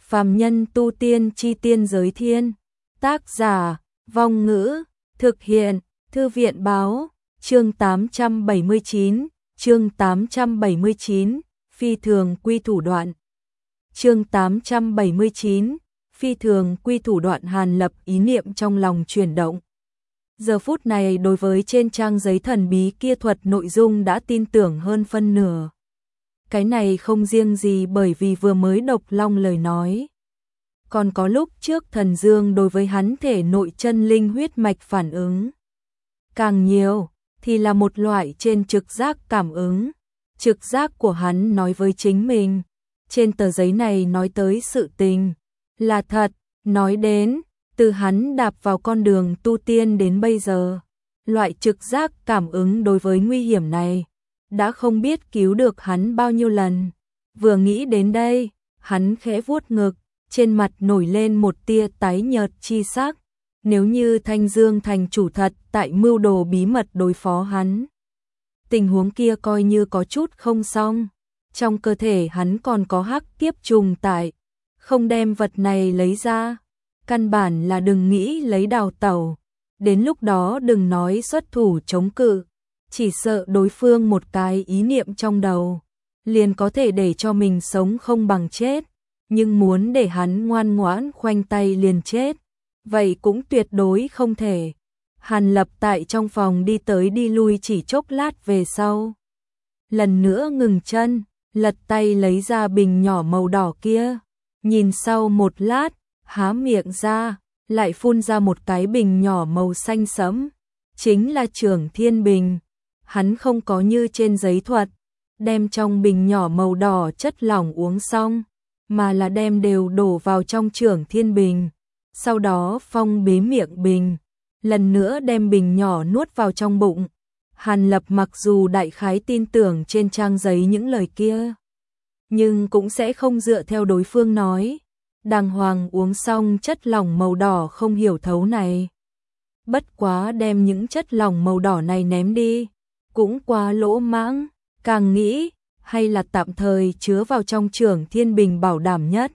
Phàm nhân tu tiên chi tiên giới thiên. Tác giả, Vong Ngữ, thực hiện, Thư viện báo, chương 879, chương 879, phi thường quy thủ đoạn. Chương 879, phi thường quy thủ đoạn. Hàn Lập ý niệm trong lòng chuyển động. Giờ phút này đối với trên trang giấy thần bí kia thuật nội dung đã tin tưởng hơn phân nửa. Cái này không riêng gì bởi vì vừa mới độc long lời nói. Còn có lúc trước thần dương đối với hắn thể nội chân linh huyết mạch phản ứng. Càng nhiều thì là một loại trên trực giác cảm ứng. Trực giác của hắn nói với chính mình. Trên tờ giấy này nói tới sự tình. Là thật, nói đến, từ hắn đạp vào con đường tu tiên đến bây giờ. Loại trực giác cảm ứng đối với nguy hiểm này. Đã không biết cứu được hắn bao nhiêu lần. Vừa nghĩ đến đây, hắn khẽ vuốt ngực, trên mặt nổi lên một tia tái nhợt chi sắc. Nếu như Thanh Dương thành chủ thật tại mưu đồ bí mật đối phó hắn, tình huống kia coi như có chút không xong. Trong cơ thể hắn còn có hắc kiếp trùng tại, không đem vật này lấy ra, căn bản là đừng nghĩ lấy đào tẩu. Đến lúc đó đừng nói xuất thủ chống cự, chỉ sợ đối phương một cái ý niệm trong đầu, liền có thể để cho mình sống không bằng chết. Nhưng muốn để hắn ngoan ngoãn khoanh tay liền chết, vậy cũng tuyệt đối không thể. Hàn Lập tại trong phòng đi tới đi lui chỉ chốc lát về sau. Lần nữa ngừng chân, lật tay lấy ra bình nhỏ màu đỏ kia. Nhìn sau một lát, há miệng ra, lại phun ra một cái bình nhỏ màu xanh sẫm. Chính là Trưởng Thiên Bình. Hắn không có như trên giấy thuật, đem trong bình nhỏ màu đỏ chất lỏng uống xong, mà là đem đều đổ vào trong Trưởng Thiên Bình. Sau đó phong bế miệng bình, lần nữa đem bình nhỏ nuốt vào trong bụng. Hàn Lập mặc dù đại khái tin tưởng trên trang giấy những lời kia, nhưng cũng sẽ không dựa theo đối phương nói. Đàng hoàng uống xong chất lỏng màu đỏ không hiểu thấu này. Bất quá đem những chất lỏng màu đỏ này ném đi, cũng quá lỗ mãng. Càng nghĩ, hay là tạm thời chứa vào trong Trưởng Thiên Bình bảo đảm nhất.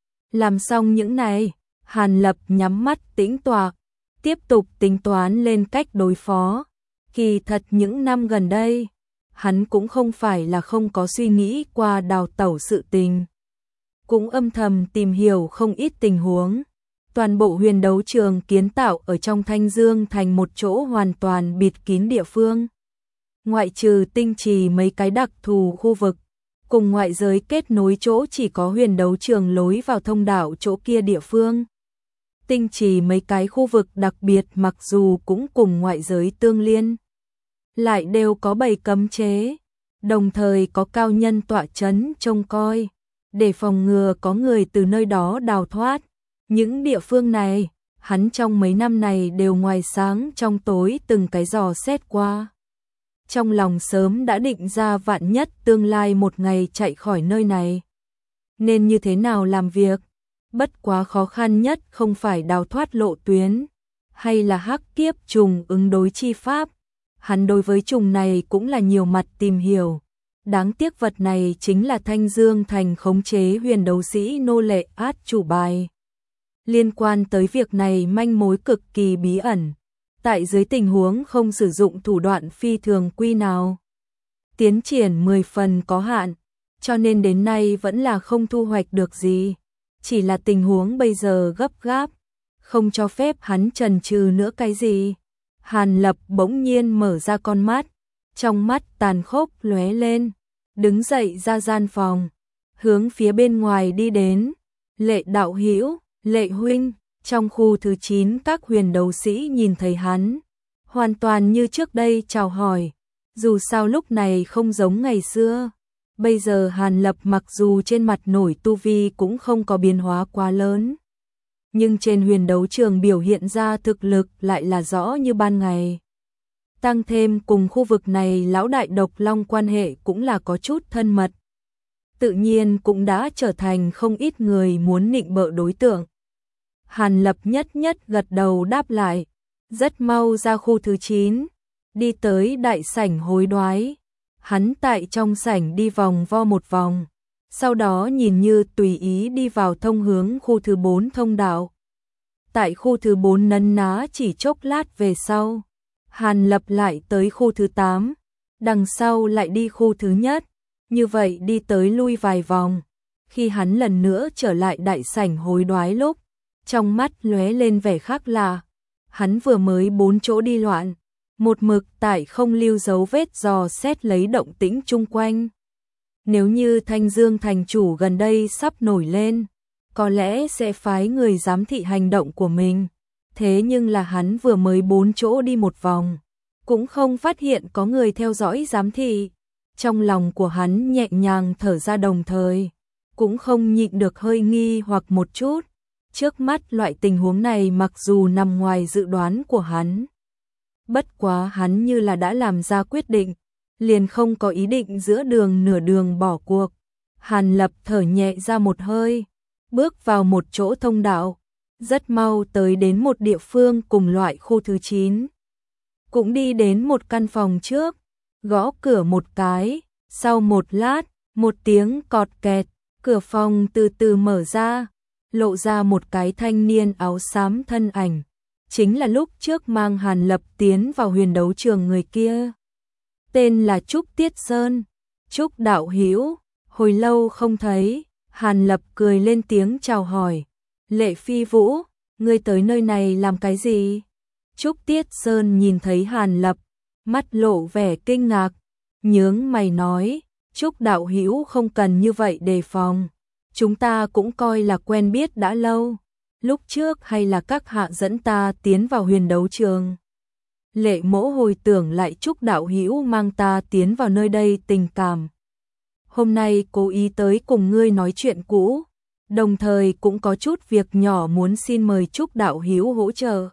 Làm xong những này, Hàn Lập nhắm mắt tĩnh tọa, tiếp tục tính toán lên cách đối phó. Kỳ thật những năm gần đây, hắn cũng không phải là không có suy nghĩ qua đào tẩu sự tình. Cũng âm thầm tìm hiểu không ít tình huống. Toàn bộ huyền đấu trường kiến tạo ở trong Thanh Dương thành một chỗ hoàn toàn bịt kín địa phương. Ngoại trừ tinh trì mấy cái đặc thù khu vực, cùng ngoại giới kết nối chỗ chỉ có huyền đấu trường lối vào thông đạo chỗ kia địa phương. Tinh trì mấy cái khu vực đặc biệt mặc dù cũng cùng ngoại giới tương liên, lại đều có bày cấm chế, đồng thời có cao nhân tọa chấn trông coi, để phòng ngừa có người từ nơi đó đào thoát. Những địa phương này, hắn trong mấy năm này đều ngoài sáng trong tối từng cái dò xét qua. Trong lòng sớm đã định ra vạn nhất tương lai một ngày chạy khỏi nơi này, nên như thế nào làm việc. Bất quá khó khăn nhất không phải đào thoát lộ tuyến, hay là hắc kiếp trùng ứng đối chi pháp. Hắn đối với trùng này cũng là nhiều mặt tìm hiểu. Đáng tiếc vật này chính là Thanh Dương thành khống chế huyền đấu sĩ nô lệ át chủ bài. Liên quan tới việc này manh mối cực kỳ bí ẩn. Tại dưới tình huống không sử dụng thủ đoạn phi thường quy nào, tiến triển 10 phần có hạn, cho nên đến nay vẫn là không thu hoạch được gì. Chỉ là tình huống bây giờ gấp gáp, không cho phép hắn chần chừ nữa cái gì. Hàn Lập bỗng nhiên mở ra con mắt, trong mắt tàn khốc lóe lên, đứng dậy ra gian phòng, hướng phía bên ngoài đi đến. Lệ đạo hữu, Lệ huynh. Trong khu thứ 9 các huyền đấu sĩ nhìn thấy hắn, hoàn toàn như trước đây chào hỏi. Dù sao lúc này không giống ngày xưa. Bây giờ Hàn Lập mặc dù trên mặt nổi tu vi cũng không có biến hóa quá lớn, nhưng trên huyền đấu trường biểu hiện ra thực lực lại là rõ như ban ngày. Tăng thêm cùng khu vực này lão đại độc long quan hệ cũng là có chút thân mật, tự nhiên cũng đã trở thành không ít người muốn nịnh bợ đối tượng. Hàn Lập nhất nhất gật đầu đáp lại, rất mau ra khu thứ 9, đi tới đại sảnh hối đoái. Hắn tại trong sảnh đi vòng vo một vòng, sau đó nhìn như tùy ý đi vào thông hướng khu thứ 4 thông đạo. Tại khu thứ 4 nấn ná chỉ chốc lát về sau, Hàn Lập lại tới khu thứ 8, đằng sau lại đi khu thứ nhất, như vậy đi tới lui vài vòng. Khi hắn lần nữa trở lại đại sảnh hối đoái lúc, trong mắt lóe lên vẻ khác lạ. Hắn vừa mới 4 chỗ đi loạn, một mực tại không lưu dấu vết dò xét lấy động tĩnh chung quanh. Nếu như Thanh Dương thành chủ gần đây sắp nổi lên, có lẽ sẽ phái người giám thị hành động của mình. Thế nhưng là hắn vừa mới 4 chỗ đi một vòng, cũng không phát hiện có người theo dõi giám thị. Trong lòng của hắn nhẹ nhàng thở ra, đồng thời cũng không nhịn được hơi nghi hoặc một chút. Trước mắt loại tình huống này mặc dù nằm ngoài dự đoán của hắn, bất quá hắn như là đã làm ra quyết định, liền không có ý định giữa đường nửa đường bỏ cuộc. Hàn Lập thở nhẹ ra một hơi, bước vào một chỗ thông đạo, rất mau tới đến một địa phương cùng loại khu thứ 9. Cũng đi đến một căn phòng trước, gõ cửa một cái, sau một lát, một tiếng cọt kẹt, cửa phòng từ từ mở ra, lộ ra một cái thanh niên áo xám thân ảnh. Chính là lúc trước mang Hàn Lập tiến vào huyền đấu trường người kia. Tên là Trúc Tiết Sơn. Trúc đạo hữu, hồi lâu không thấy. Hàn Lập cười lên tiếng chào hỏi. Lệ Phi Vũ, ngươi tới nơi này làm cái gì? Trúc Tiết Sơn nhìn thấy Hàn Lập, mắt lộ vẻ kinh ngạc, nhướng mày nói, Trúc đạo hữu không cần như vậy đề phòng. Chúng ta cũng coi là quen biết đã lâu. Lúc trước hay là các hạ dẫn ta tiến vào huyền đấu trường. Lệ Mỗ hồi tưởng lại Trúc đạo hữu mang ta tiến vào nơi đây tình cảm. Hôm nay cố ý tới cùng ngươi nói chuyện cũ, đồng thời cũng có chút việc nhỏ muốn xin mời Trúc đạo hữu hỗ trợ.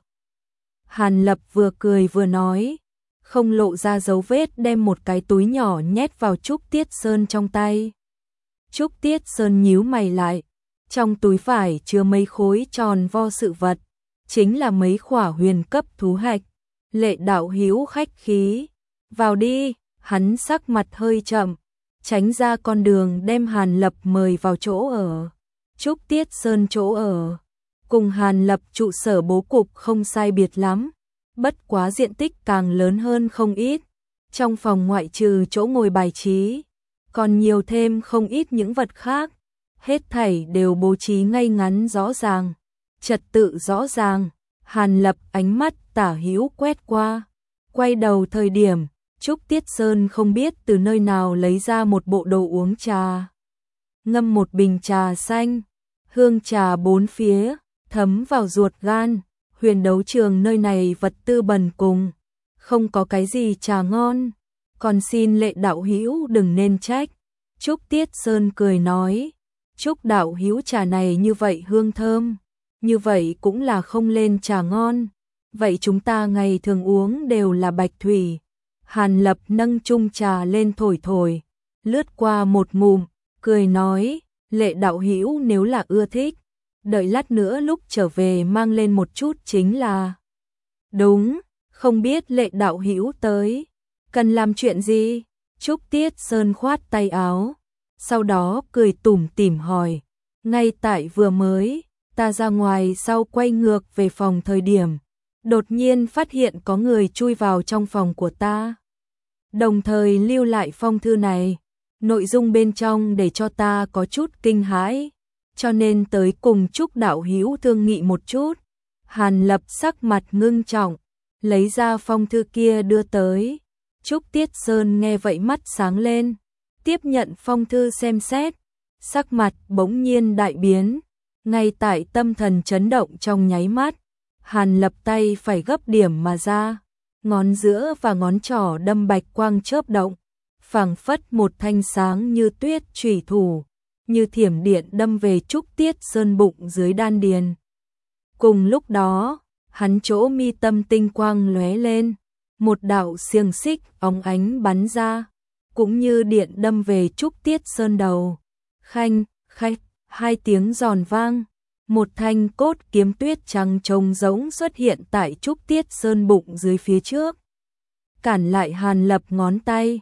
Hàn Lập vừa cười vừa nói, không lộ ra dấu vết đem một cái túi nhỏ nhét vào Trúc Tiết Sơn trong tay. Trúc Tiết Sơn nhíu mày lại, trong túi phải chứa mấy khối tròn vo sự vật, chính là mấy khỏa huyền cấp thú hạch. Lệ đạo hữu khách khí, vào đi. Hắn sắc mặt hơi chậm, tránh ra con đường đem Hàn Lập mời vào chỗ ở. Trúc Tiết Sơn chỗ ở cùng Hàn Lập trụ sở bố cục không sai biệt lắm, bất quá diện tích càng lớn hơn không ít. Trong phòng ngoại trừ chỗ ngồi bài trí, còn nhiều thêm không ít những vật khác, hết thảy đều bố trí ngay ngắn rõ ràng, trật tự rõ ràng. Hàn Lập ánh mắt tả hữu quét qua, quay đầu thời điểm, Trúc Tiết Sơn không biết từ nơi nào lấy ra một bộ đồ uống trà. Ngâm một bình trà xanh, hương trà bốn phía, thấm vào ruột gan. Huyền đấu trường nơi này vật tư bần cùng, không có cái gì trà ngon, còn xin Lệ đạo hữu đừng nên trách. Trúc Tiết Sơn cười nói, Trúc đạo hữu trà này như vậy hương thơm, như vậy cũng là không lên trà ngon. Vậy chúng ta ngày thường uống đều là bạch thủy. Hàn Lập nâng chung trà lên thổi thổi, lướt qua một ngụm, cười nói, Lệ đạo hữu nếu là ưa thích, đợi lát nữa lúc trở về mang lên một chút chính là. Đúng, không biết Lệ đạo hữu tới, cần làm chuyện gì? Trúc Tiết Sơn khoát tay áo, sau đó cười tủm tỉm hỏi, ngay tại vừa mới, ta ra ngoài sau quay ngược về phòng thời điểm, đột nhiên phát hiện có người chui vào trong phòng của ta. Đồng thời lưu lại phong thư này, nội dung bên trong để cho ta có chút kinh hãi, cho nên tới cùng Trúc đạo hữu thương nghị một chút. Hàn Lập sắc mặt ngưng trọng, lấy ra phong thư kia đưa tới. Trúc Tiết Sơn nghe vậy mắt sáng lên, tiếp nhận phong thư xem xét, sắc mặt bỗng nhiên đại biến, ngay tại tâm thần chấn động trong nháy mắt, Hàn Lập tay phải gấp điểm mà ra, ngón giữa và ngón trỏ đâm bạch quang chớp động, phảng phất một thanh sáng như tuyết chủy thủ, như thiểm điện đâm về Trúc Tiết Sơn bụng dưới đan điền. Cùng lúc đó, hắn chỗ mi tâm tinh quang lóe lên, một đạo xiềng xích óng ánh bắn ra, cũng như điện đâm về Trúc Tiết Sơn đầu. Khanh, khách, hai tiếng giòn vang, một thanh cốt kiếm tuyết trắng trông giống xuất hiện tại Trúc Tiết Sơn bụng dưới phía trước, cản lại Hàn Lập ngón tay.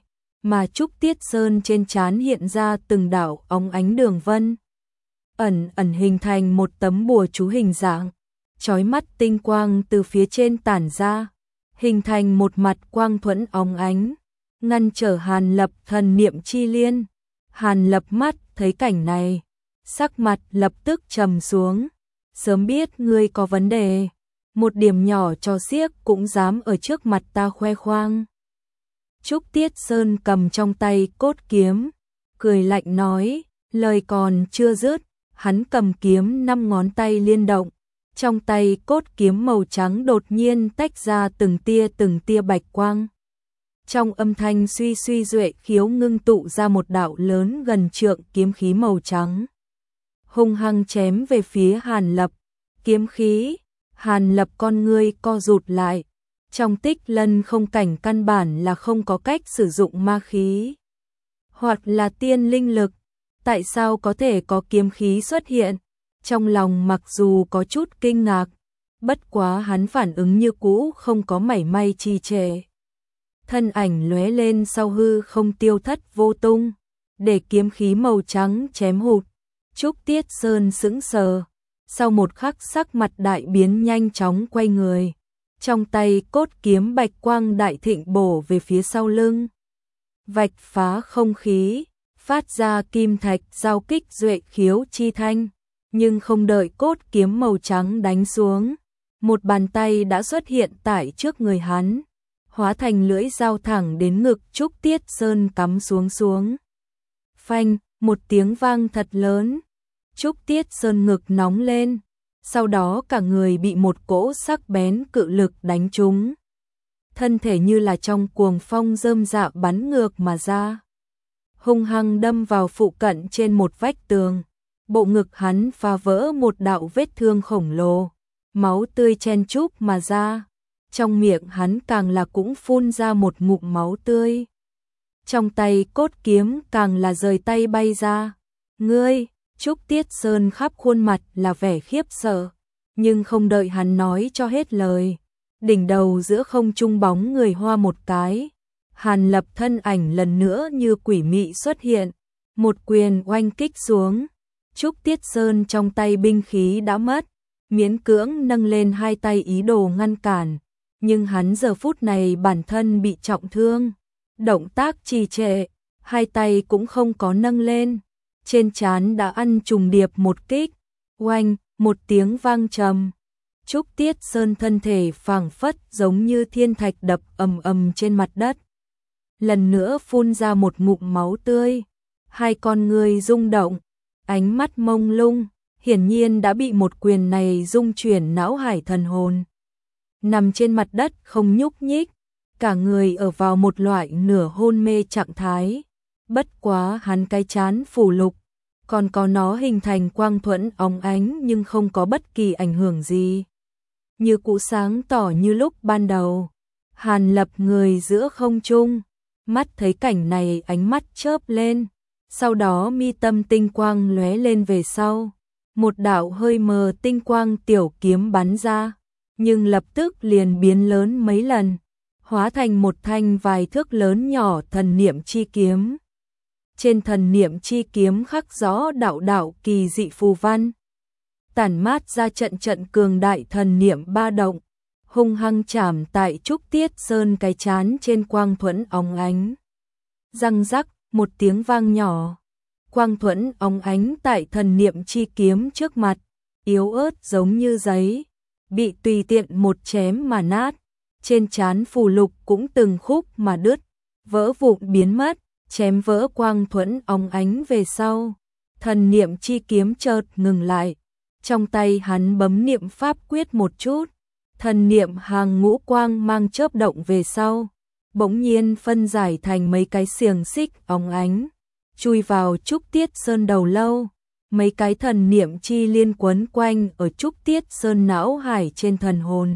mà Trúc Tiết Sơn trên trán hiện ra từng đạo óng ánh đường vân, ẩn ẩn hình thành một tấm bùa chú hình dạng, chói mắt tinh quang từ phía trên tản ra, hình thành một mặt quang thuẫn óng ánh, ngăn trở Hàn Lập thần niệm chi liên. Hàn Lập mắt thấy cảnh này, sắc mặt lập tức trầm xuống, sớm biết ngươi có vấn đề, một điểm nhỏ cho xiếc cũng dám ở trước mặt ta khoe khoang. Trúc Tiết Sơn cầm trong tay cốt kiếm, cười lạnh nói, lời còn chưa dứt, hắn cầm kiếm 5 ngón tay liên động, trong tay cốt kiếm màu trắng đột nhiên tách ra từng tia bạch quang. Trong âm thanh suy suy duệ khiếu ngưng tụ ra một đạo lớn gần trượng kiếm khí màu trắng, hung hăng chém về phía Hàn Lập. Kiếm khí, Hàn Lập con ngươi co rụt lại, trong tích lân không cảnh căn bản là không có cách sử dụng ma khí, hoặc là tiên linh lực, tại sao có thể có kiếm khí xuất hiện? Trong lòng mặc dù có chút kinh ngạc, bất quá hắn phản ứng như cũ không có mảy may trì trệ. Thân ảnh lóe lên sau hư không tiêu thất vô tung, để kiếm khí màu trắng chém hụt. Trúc Tiết Sơn sững sờ, sau một khắc sắc mặt đại biến nhanh chóng quay người, trong tay cốt kiếm bạch quang đại thịnh bổ về phía sau lưng, vạch phá không khí, phát ra kim thạch giao kích duệ khiếu chi thanh, nhưng không đợi cốt kiếm màu trắng đánh xuống, một bàn tay đã xuất hiện tại trước người hắn, hóa thành lưỡi dao thẳng đến ngực Trúc Tiết Sơn cắm xuống. Phanh, một tiếng vang thật lớn, Trúc Tiết Sơn ngực nóng lên, sau đó cả người bị một cỗ sắc bén cự lực đánh trúng. Thân thể như là trong cuồng phong rơm rạ bắn ngược mà ra, hung hăng đâm vào phụ cận trên một vách tường. Bộ ngực hắn phá vỡ một đạo vết thương khổng lồ, máu tươi chen chúc mà ra, trong miệng hắn càng là cũng phun ra một ngụm máu tươi. Trong tay cốt kiếm càng là rời tay bay ra. Ngươi, Trúc Tiết Sơn khắp khuôn mặt là vẻ khiếp sợ, nhưng không đợi hắn nói cho hết lời, đỉnh đầu giữa không trung bóng người hoa một cái, Hàn Lập thân ảnh lần nữa như quỷ mị xuất hiện, một quyền oanh kích xuống. Trúc Tiết Sơn trong tay binh khí đã mất, miễn cưỡng nâng lên hai tay ý đồ ngăn cản, nhưng hắn giờ phút này bản thân bị trọng thương, động tác trì trệ, hai tay cũng không có nâng lên, trên trán đã ăn trùng điệp một kích, oanh, một tiếng vang trầm. Trúc Tiết Sơn thân thể phảng phất giống như thiên thạch đập ầm ầm trên mặt đất, lần nữa phun ra một ngụm máu tươi, hai con người rung động, ánh mắt mông lung, hiển nhiên đã bị một quyền này rung chuyển não hải thần hồn. Nằm trên mặt đất không nhúc nhích, cả người ở vào một loại nửa hôn mê trạng thái. Bất quá hắn cái trán phủ lục, còn có nó hình thành quang thuẫn óng ánh nhưng không có bất kỳ ảnh hưởng gì. Như cũ sáng tỏ như lúc ban đầu. Hàn Lập người giữa không trung, mắt thấy cảnh này ánh mắt chớp lên. Sau đó mi tâm tinh quang lóe lên về sau, một đạo hơi mờ tinh quang tiểu kiếm bắn ra, nhưng lập tức liền biến lớn mấy lần, hóa thành một thanh vài thước lớn nhỏ thần niệm chi kiếm. Trên thần niệm chi kiếm khắc rõ đạo đạo kỳ dị phù văn, tản mát ra trận trận cường đại thần niệm ba động, hung hăng chạm tại Trúc Tiết Sơn cái chán trên quang thuẫn óng ánh. Răng rắc, một tiếng vang nhỏ, quang thuẫn óng ánh tại thần niệm chi kiếm trước mặt, yếu ớt giống như giấy, bị tùy tiện một chém mà nát, trên trán phù lục cũng từng khúc mà đứt, vỡ vụn biến mất, chém vỡ quang thuẫn óng ánh về sau. Thần niệm chi kiếm chợt ngừng lại, trong tay hắn bấm niệm pháp quyết một chút, thần niệm hàng ngũ quang mang chớp động về sau, bỗng nhiên phân giải thành mấy cái xiềng xích óng ánh, chui vào Trúc Tiết Sơn đầu lâu. Mấy cái thần niệm chi liên quấn quanh ở Trúc Tiết Sơn não hải trên thần hồn,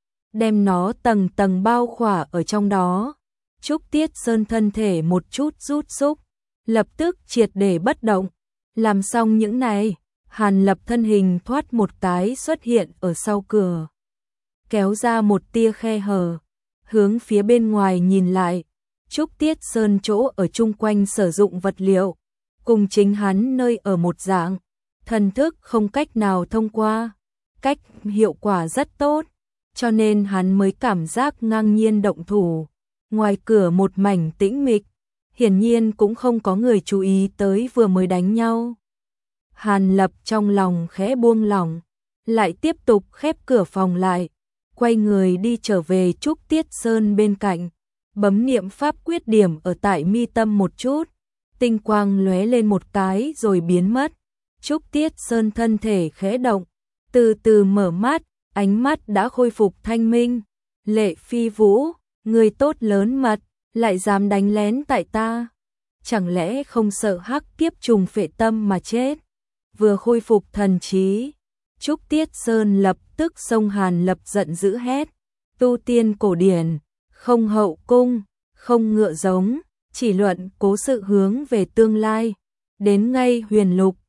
đem nó tầng tầng bao khỏa ở trong đó. Trúc Tiết Sơn thân thể một chút rút xúc, lập tức triệt để bất động. Làm xong những này, Hàn Lập thân hình thoát một cái xuất hiện ở sau cửa, kéo ra một tia khe hở, hướng phía bên ngoài nhìn lại, Trúc Tiết Sơn chỗ ở chung quanh sử dụng vật liệu, cùng chính hắn nơi ở một dạng, thần thức không cách nào thông qua, cách hiệu quả rất tốt, cho nên hắn mới cảm giác ngang nhiên động thủ. Ngoài cửa một mảnh tĩnh mịch, hiển nhiên cũng không có người chú ý tới vừa mới đánh nhau. Hàn Lập trong lòng khẽ buông lỏng, lại tiếp tục khép cửa phòng lại, quay người đi trở về Trúc Tiết Sơn bên cạnh, bấm niệm pháp quyết điểm ở tại mi tâm một chút, tinh quang lóe lên một cái rồi biến mất. Trúc Tiết Sơn thân thể khẽ động, từ từ mở mắt, ánh mắt đã khôi phục thanh minh. Lệ Phi Vũ, người tốt lớn mật, lại dám đánh lén tại ta. Chẳng lẽ không sợ hắc kiếp trùng phệ tâm mà chết? Vừa khôi phục thần trí, Trúc Tiết Sơn lập tức xông Hàn Lập giận dữ hét. Tu tiên cổ điển, không hậu cung, không ngựa giống, chỉ luận cố sự hướng về tương lai. Đến ngay huyền lục,